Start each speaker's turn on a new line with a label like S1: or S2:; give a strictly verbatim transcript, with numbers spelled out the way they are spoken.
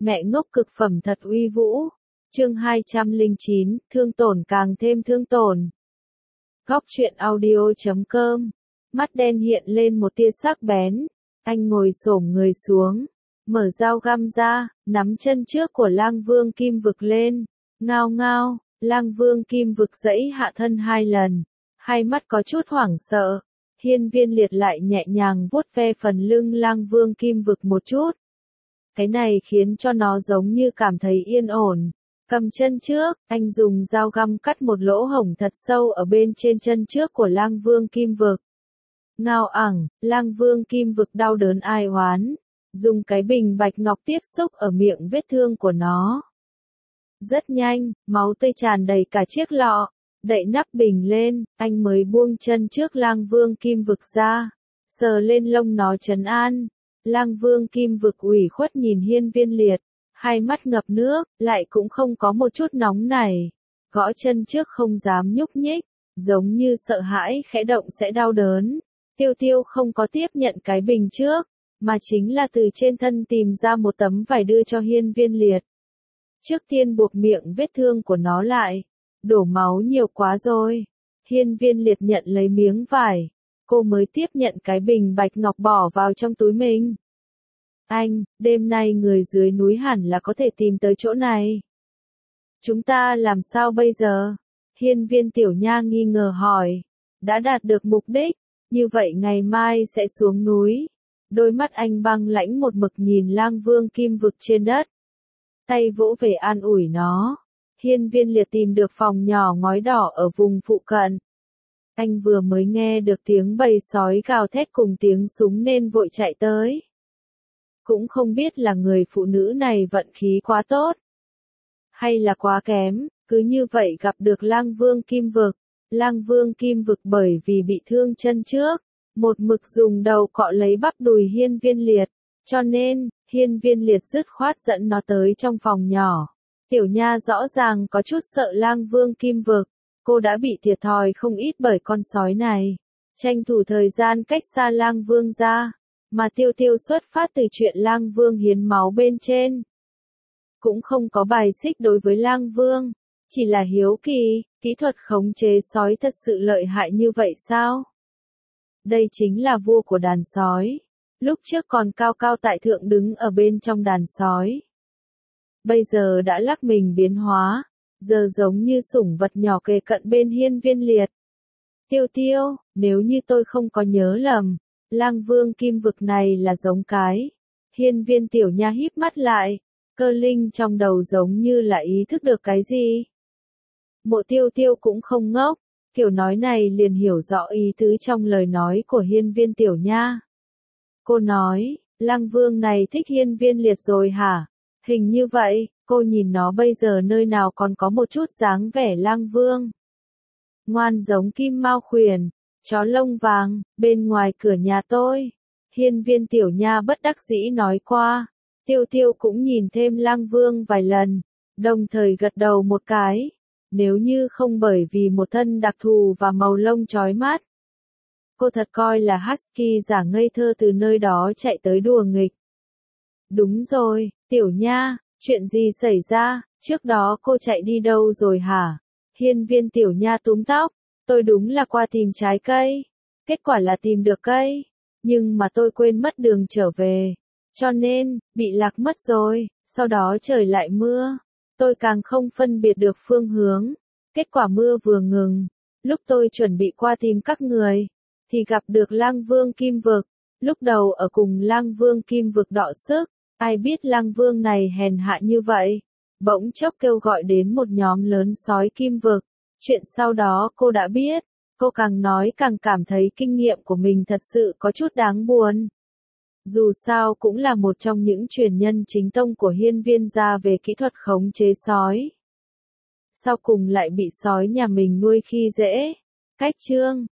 S1: Mẹ ngốc cực phẩm thật uy vũ. Chương hai trăm lẻ chín, thương tổn càng thêm thương tổn. Góc truyện audio chấm com. Mắt đen hiện lên một tia sắc bén. Anh ngồi xổm người xuống, mở dao găm ra, nắm chân trước của Lang Vương Kim Vực lên. Ngao ngao, Lang Vương Kim Vực giãy hạ thân hai lần, hai mắt có chút hoảng sợ. Hiên Viên Liệt lại nhẹ nhàng vuốt ve phần lưng Lang Vương Kim Vực một chút. Cái này khiến cho nó giống như cảm thấy yên ổn. Cầm chân trước, anh dùng dao găm cắt một lỗ hổng thật sâu ở bên trên chân trước của Lang Vương Kim Vực. Ngao ẳng, Lang Vương Kim Vực đau đớn ai oán, dùng cái bình bạch ngọc tiếp xúc ở miệng vết thương của nó. Rất nhanh, máu tươi tràn đầy cả chiếc lọ. Đậy nắp bình lên, anh mới buông chân trước Lang Vương Kim Vực ra, sờ lên lông nó trấn an. Lang Vương Kim Vực ủy khuất nhìn Hiên Viên Liệt, hai mắt ngập nước, lại cũng không có một chút nóng nảy. Gõ chân trước không dám nhúc nhích, giống như sợ hãi khẽ động sẽ đau đớn. Tiêu Tiêu không có tiếp nhận cái bình trước, mà chính là từ trên thân tìm ra một tấm vải đưa cho Hiên Viên Liệt. Trước tiên buộc miệng vết thương của nó lại. Đổ máu nhiều quá rồi. Hiên Viên Liệt nhận lấy miếng vải. Cô mới tiếp nhận cái bình bạch ngọc bỏ vào trong túi mình. Anh, đêm nay người dưới núi hẳn là có thể tìm tới chỗ này. Chúng ta làm sao bây giờ? Hiên Viên Tiểu Nha nghi ngờ hỏi. Đã đạt được mục đích, như vậy ngày mai sẽ xuống núi. Đôi mắt anh băng lãnh một mực nhìn Lang Vương Kim Vực trên đất. Tay vỗ về an ủi nó. Hiên Viên Liệt tìm được phòng nhỏ ngói đỏ ở vùng phụ cận. Anh vừa mới nghe được tiếng bầy sói gào thét cùng tiếng súng nên vội chạy tới. Cũng không biết là người phụ nữ này vận khí quá tốt, hay là quá kém, cứ như vậy gặp được Lang Vương Kim Vực. Lang Vương Kim Vực bởi vì bị thương chân trước, một mực dùng đầu cọ lấy bắp đùi Hiên Viên Liệt, cho nên, Hiên Viên Liệt dứt khoát dẫn nó tới trong phòng nhỏ. Tiểu Nha rõ ràng có chút sợ Lang Vương Kim Vực, cô đã bị thiệt thòi không ít bởi con sói này. Tranh thủ thời gian cách xa Lang Vương ra, mà Tiêu Tiêu xuất phát từ chuyện Lang Vương hiến máu bên trên. Cũng không có bài xích đối với Lang Vương, chỉ là hiếu kỳ, kỹ thuật khống chế sói thật sự lợi hại như vậy sao? Đây chính là vua của đàn sói, lúc trước còn cao cao tại thượng đứng ở bên trong đàn sói. Bây giờ đã lắc mình biến hóa, giờ giống như sủng vật nhỏ kề cận bên Hiên Viên Liệt. Tiêu Tiêu, nếu như tôi không có nhớ lầm, Lang Vương Kim Vực này là giống cái. Hiên Viên Tiểu Nha híp mắt lại, cơ linh trong đầu giống như là ý thức được cái gì. Mộ Tiêu Tiêu cũng không ngốc, kiểu nói này liền hiểu rõ ý tứ trong lời nói của Hiên Viên Tiểu Nha. Cô nói, Lang Vương này thích Hiên Viên Liệt rồi hả? Hình như vậy, cô nhìn nó bây giờ nơi nào còn có một chút dáng vẻ Lang Vương. Ngoan giống Kim Mao Khuyển, chó lông vàng, bên ngoài cửa nhà tôi. Hiên Viên Tiểu Nha bất đắc dĩ nói qua. Tiêu Tiêu cũng nhìn thêm Lang Vương vài lần, đồng thời gật đầu một cái. Nếu như không bởi vì một thân đặc thù và màu lông chói mắt, cô thật coi là Husky giả ngây thơ từ nơi đó chạy tới đùa nghịch. Đúng rồi, Tiểu Nha, chuyện gì xảy ra, trước đó cô chạy đi đâu rồi hả? Hiên Viên Tiểu Nha túm tóc, tôi đúng là qua tìm trái cây, kết quả là tìm được cây, nhưng mà tôi quên mất đường trở về, cho nên, bị lạc mất rồi, sau đó trời lại mưa, tôi càng không phân biệt được phương hướng, kết quả mưa vừa ngừng, lúc tôi chuẩn bị qua tìm các người, thì gặp được Lang Vương Kim Vực, lúc đầu ở cùng Lang Vương Kim Vực đọ sức. Ai biết Lang Vương này hèn hạ như vậy, bỗng chốc kêu gọi đến một nhóm lớn sói Kim Vực. Chuyện sau đó cô đã biết, cô càng nói càng cảm thấy kinh nghiệm của mình thật sự có chút đáng buồn. Dù sao cũng là một trong những truyền nhân chính tông của Hiên Viên gia về kỹ thuật khống chế sói. Sau cùng lại bị sói nhà mình nuôi khi dễ. Cách chương